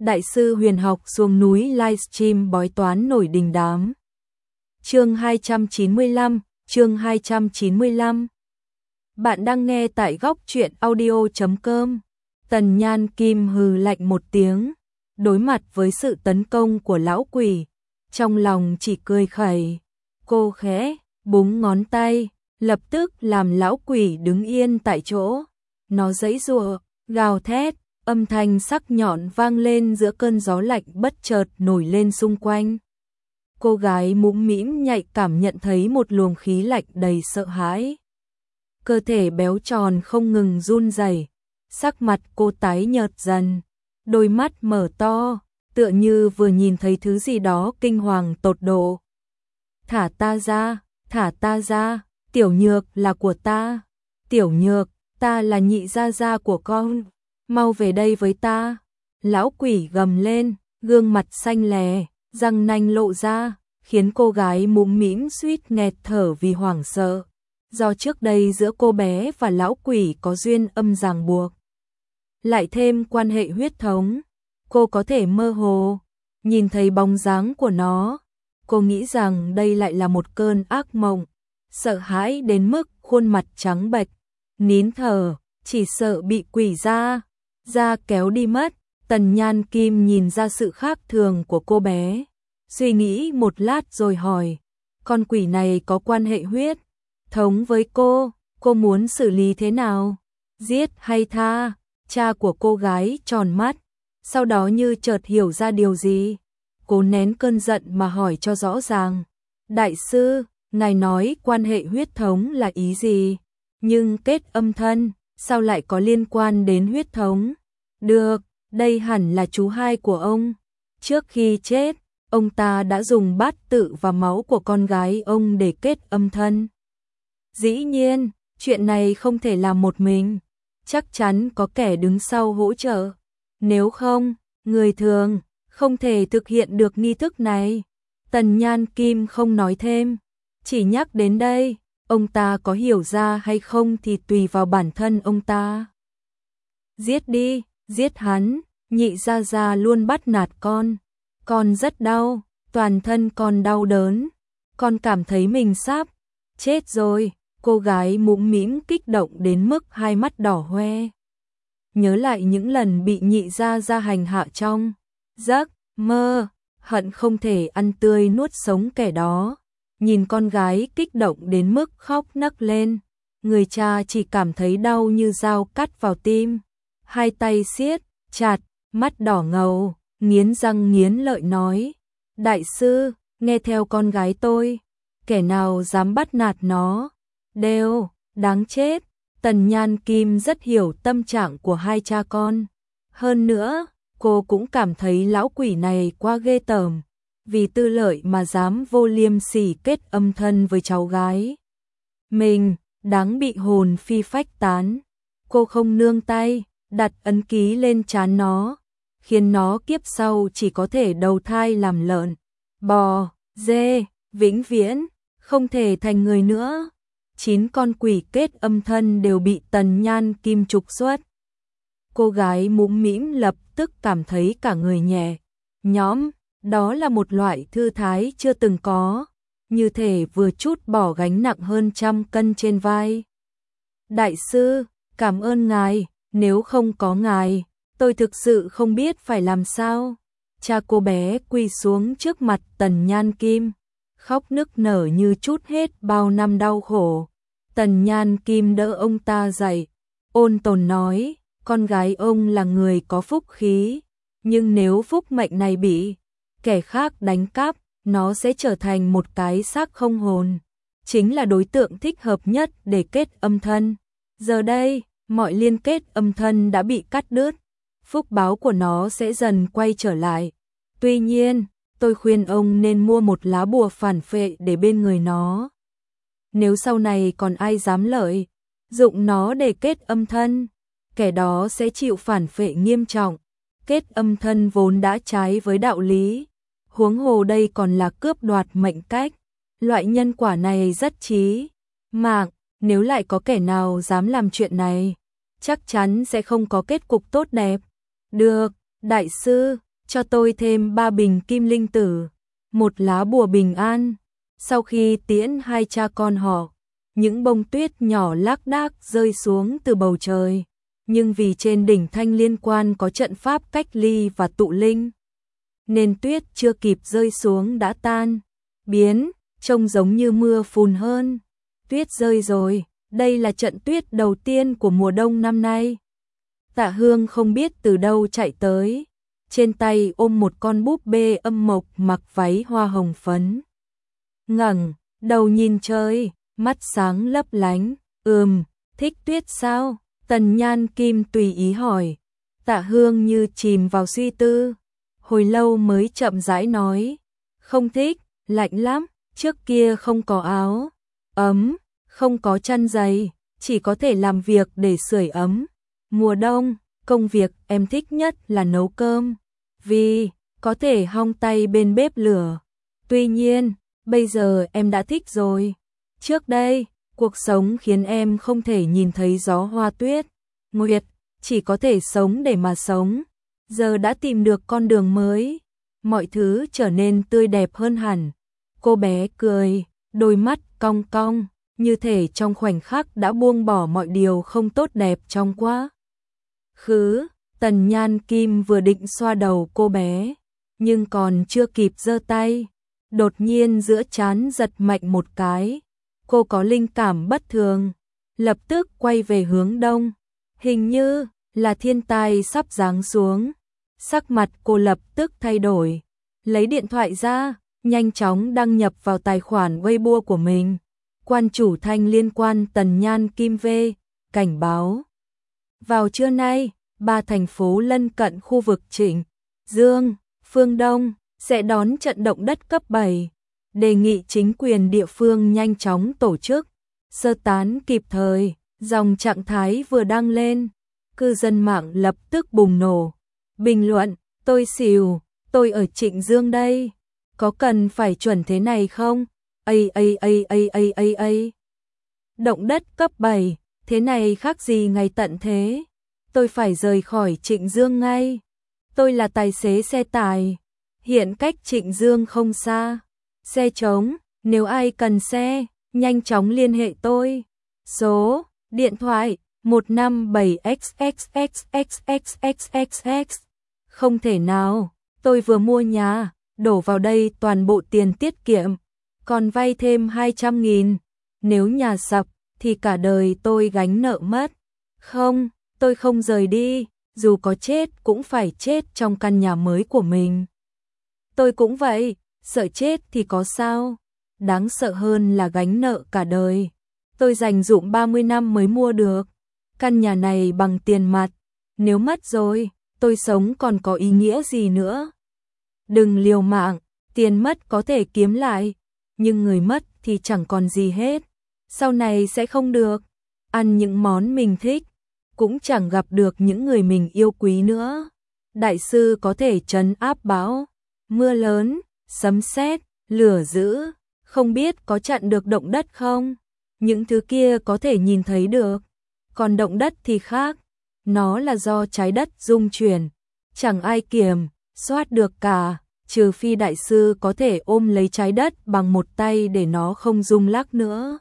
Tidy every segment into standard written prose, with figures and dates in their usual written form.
Đại sư huyền học xuống núi livestream bói toán nổi đình đám. Chương 295, chương 295. Bạn đang nghe tại góc truyện audio.com. Tần Nhan Kim hừ lạnh một tiếng, đối mặt với sự tấn công của lão quỷ, trong lòng chỉ cười khẩy. Cô khẽ búng ngón tay, lập tức làm lão quỷ đứng yên tại chỗ. Nó giãy giụa, gào thét, âm thanh sắc nhọn vang lên giữa cơn gió lạnh bất chợt nổi lên xung quanh. Cô gái mũm mĩm nhạy cảm nhận thấy một luồng khí lạnh đầy sợ hãi. Cơ thể béo tròn không ngừng run rẩy, sắc mặt cô tái nhợt dần, đôi mắt mở to, tựa như vừa nhìn thấy thứ gì đó kinh hoàng tột độ. Thả ta ra, Tiểu Nhược là của ta. Tiểu Nhược, ta là nhị gia gia của con, mau về đây với ta. Lão quỷ gầm lên, gương mặt xanh lè, răng nanh lộ ra, khiến cô gái mũm mĩm suýt nghẹt thở vì hoảng sợ. Do trước đây giữa cô bé và lão quỷ có duyên âm ràng buộc, lại thêm quan hệ huyết thống, cô có thể mơ hồ nhìn thấy bóng dáng của nó. Cô nghĩ rằng đây lại là một cơn ác mộng, sợ hãi đến mức khuôn mặt trắng bệch, nín thở, chỉ sợ bị quỷ ra kéo đi mất. Tần Nhan Kim nhìn ra sự khác thường của cô bé, suy nghĩ một lát rồi hỏi, con quỷ này có quan hệ huyết thống với cô muốn xử lý thế nào? Giết hay tha? Cha của cô gái tròn mắt, sau đó như chợt hiểu ra điều gì, cố nén cơn giận mà hỏi cho rõ ràng. Đại sư, ngài nói quan hệ huyết thống là ý gì? Nhưng kết âm thân, sao lại có liên quan đến huyết thống? Được, đây hẳn là chú hai của ông. Trước khi chết, ông ta đã dùng bát tự và máu của con gái ông để kết âm thân. Dĩ nhiên, chuyện này không thể làm một mình, chắc chắn có kẻ đứng sau hỗ trợ. Nếu không, người thường không thể thực hiện được nghi thức này. Tần Nhan Kim không nói thêm, chỉ nhắc đến đây, ông ta có hiểu ra hay không thì tùy vào bản thân ông ta. Giết đi, giết hắn, nhị gia gia luôn bắt nạt con rất đau, toàn thân con đau đớn, con cảm thấy mình sắp chết rồi. Cô gái mũm mĩm kích động đến mức hai mắt đỏ hoe. Nhớ lại những lần bị nhị gia gia hành hạ trong giấc mơ, hận không thể ăn tươi nuốt sống kẻ đó. Nhìn con gái kích động đến mức khóc nấc lên, người cha chỉ cảm thấy đau như dao cắt vào tim. Hai tay siết chặt, mắt đỏ ngầu, nghiến răng nghiến lợi nói, đại sư, nghe theo con gái tôi, kẻ nào dám bắt nạt nó đều đáng chết. Tần Nhan Kim rất hiểu tâm trạng của hai cha con. Hơn nữa, cô cũng cảm thấy lão quỷ này quá ghê tởm, vì tư lợi mà dám vô liêm sỉ kết âm thân với cháu gái mình, đáng bị hồn phi phách tán. Cô không nương tay, đặt ấn ký lên trán nó, khiến nó kiếp sau chỉ có thể đầu thai làm lợn, bò, dê, vĩnh viễn không thể thành người nữa. 9 con quỷ kết âm thân đều bị Tần Nhan Kim trục xuất. Cô gái mũm mĩm lập tức cảm thấy cả người nhẹ nhõm, đó là một loại thư thái chưa từng có, như thể vừa trút bỏ gánh nặng hơn 100 cân trên vai. Đại sư, cảm ơn ngài, nếu không có ngài, tôi thực sự không biết phải làm sao. Cha cô bé quỳ xuống trước mặt Tần Nhan Kim, khóc nức nở như trút hết bao năm đau khổ. Tần Nhan Kim đỡ ông ta dậy, ôn tồn nói, con gái ông là người có phúc khí, nhưng nếu phúc mệnh này bị kẻ khác đánh cắp, nó sẽ trở thành một cái xác không hồn, chính là đối tượng thích hợp nhất để kết âm thân. Giờ đây, mọi liên kết âm thân đã bị cắt đứt, phúc báo của nó sẽ dần quay trở lại. Tuy nhiên, tôi khuyên ông nên mua một lá bùa phản phệ để bên người nó. Nếu sau này còn ai dám lợi dụng nó để kết âm thân, kẻ đó sẽ chịu phản phệ nghiêm trọng. Kết âm thân vốn đã trái với đạo lý, huống hồ đây còn là cướp đoạt mệnh cách. Loại nhân quả này rất chí mạng, nếu lại có kẻ nào dám làm chuyện này, chắc chắn sẽ không có kết cục tốt đẹp. Được, đại sư, cho tôi thêm 3 bình kim linh tử, một lá bùa bình an. Sau khi tiễn hai cha con họ, những bông tuyết nhỏ lác đác rơi xuống từ bầu trời, nhưng vì trên đỉnh Thanh Liên Quan có trận pháp cách ly và tụ linh, nên tuyết chưa kịp rơi xuống đã tan biến, trông giống như mưa phùn hơn. Tuyết rơi rồi, đây là trận tuyết đầu tiên của mùa đông năm nay. Tạ Hương không biết từ đâu chạy tới, trên tay ôm một con búp bê âm mộc mặc váy hoa hồng phấn. Ngẩng đầu nhìn trời, mắt sáng lấp lánh. Thích tuyết sao? Tần Nhan Kim tùy ý hỏi. Tạ Hương như chìm vào suy tư, hồi lâu mới chậm rãi nói, không thích, lạnh lắm, trước kia không có áo ấm, không có chăn dày, chỉ có thể làm việc để sưởi ấm. Mùa đông, công việc em thích nhất là nấu cơm, vì có thể hong tay bên bếp lửa. Tuy nhiên, bây giờ em đã thích rồi. Trước đây, cuộc sống khiến em không thể nhìn thấy gió hoa tuyết, nguyệt, chỉ có thể sống để mà sống. Giờ đã tìm được con đường mới, mọi thứ trở nên tươi đẹp hơn hẳn. Cô bé cười, đôi mắt cong cong, như thể trong khoảnh khắc đã buông bỏ mọi điều không tốt đẹp trong quá khứ. Tần Nhan Kim vừa định xoa đầu cô bé, nhưng còn chưa kịp giơ tay, đột nhiên giữa trán giật mạnh một cái. Cô có linh cảm bất thường, lập tức quay về hướng đông, hình như là thiên tai sắp giáng xuống. Sắc mặt cô lập tức thay đổi, lấy điện thoại ra, nhanh chóng đăng nhập vào tài khoản Weibo của mình. Quan chủ Thanh Liên Quan Tần Nhan Kim V, cảnh báo. Vào trưa nay, 3 thành phố lân cận khu vực Trịnh Dương, Phương Đông sẽ đón trận động đất cấp 7. Đề nghị chính quyền địa phương nhanh chóng tổ chức sơ tán kịp thời. Dòng trạng thái vừa đăng lên, cư dân mạng lập tức bùng nổ. Bình luận, tôi xỉu, tôi ở Trịnh Dương đây, có cần phải chuẩn thế này không? Động đất cấp 7, thế này khác gì ngày tận thế? Tôi phải rời khỏi Trịnh Dương ngay. Tôi là tài xế xe tải, hiện cách Trịnh Dương không xa. Xe trống, nếu ai cần xe, nhanh chóng liên hệ tôi. Số điện thoại 157XXXXXXXX. Không thể nào, tôi vừa mua nhà, đổ vào đây toàn bộ tiền tiết kiệm, còn vay thêm 200.000. Nếu nhà sập thì cả đời tôi gánh nợ mất. Không, tôi không rời đi, dù có chết cũng phải chết trong căn nhà mới của mình. Tôi cũng vậy, sợ chết thì có sao, đáng sợ hơn là gánh nợ cả đời. Tôi dành dụm 30 năm mới mua được căn nhà này bằng tiền mặt, nếu mất rồi, tôi sống còn có ý nghĩa gì nữa. Đừng liều mạng, tiền mất có thể kiếm lại, nhưng người mất thì chẳng còn gì hết. Sau này sẽ không được ăn những món mình thích, cũng chẳng gặp được những người mình yêu quý nữa. Đại sư có thể trấn áp bão, mưa lớn, sấm sét, lửa dữ, không biết có chặn được động đất không? Những thứ kia có thể nhìn thấy được, còn động đất thì khác, nó là do trái đất rung chuyển, chẳng ai kiểm soát được cả, trừ phi đại sư có thể ôm lấy trái đất bằng một tay để nó không rung lắc nữa.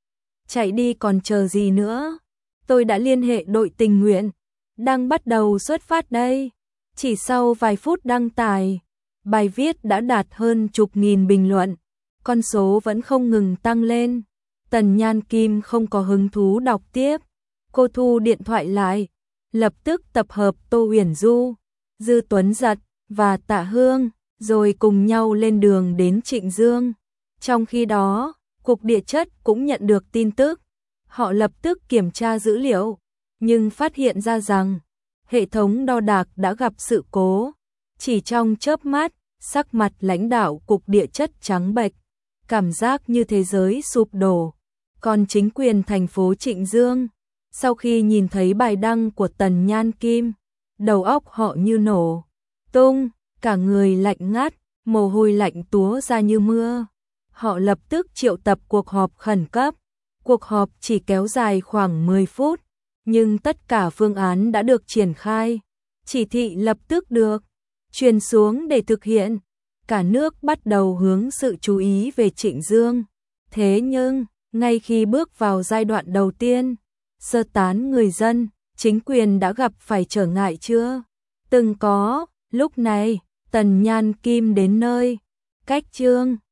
Chạy đi còn chờ gì nữa? Tôi đã liên hệ đội tình nguyện, đang bắt đầu xuất phát đây. Chỉ sau vài phút đăng tải, bài viết đã đạt hơn chục nghìn bình luận, con số vẫn không ngừng tăng lên. Tần Nhan Kim không có hứng thú đọc tiếp, cô thu điện thoại lại, lập tức tập hợp Tô Huyền Du, Dư Tuấn Giật và Tạ Hương, rồi cùng nhau lên đường đến Trịnh Dương. Trong khi đó, Cục Địa chất cũng nhận được tin tức, họ lập tức kiểm tra dữ liệu, nhưng phát hiện ra rằng hệ thống đo đạc đã gặp sự cố. Chỉ trong chớp mắt, sắc mặt lãnh đạo Cục Địa chất trắng bệch, cảm giác như thế giới sụp đổ. Còn chính quyền thành phố Trịnh Dương, sau khi nhìn thấy bài đăng của Tần Nhan Kim, đầu óc họ như nổ tung, cả người lạnh ngắt, mồ hôi lạnh túa ra như mưa. Họ lập tức triệu tập cuộc họp khẩn cấp. Cuộc họp chỉ kéo dài khoảng 10 phút, nhưng tất cả phương án đã được triển khai. Chỉ thị lập tức được truyền xuống để thực hiện. Cả nước bắt đầu hướng sự chú ý về Trịnh Dương. Thế nhưng, ngay khi bước vào giai đoạn đầu tiên, sơ tán người dân, chính quyền đã gặp phải trở ngại chưa từng có. Lúc này, Tần Nhan Kim đến nơi cách Trương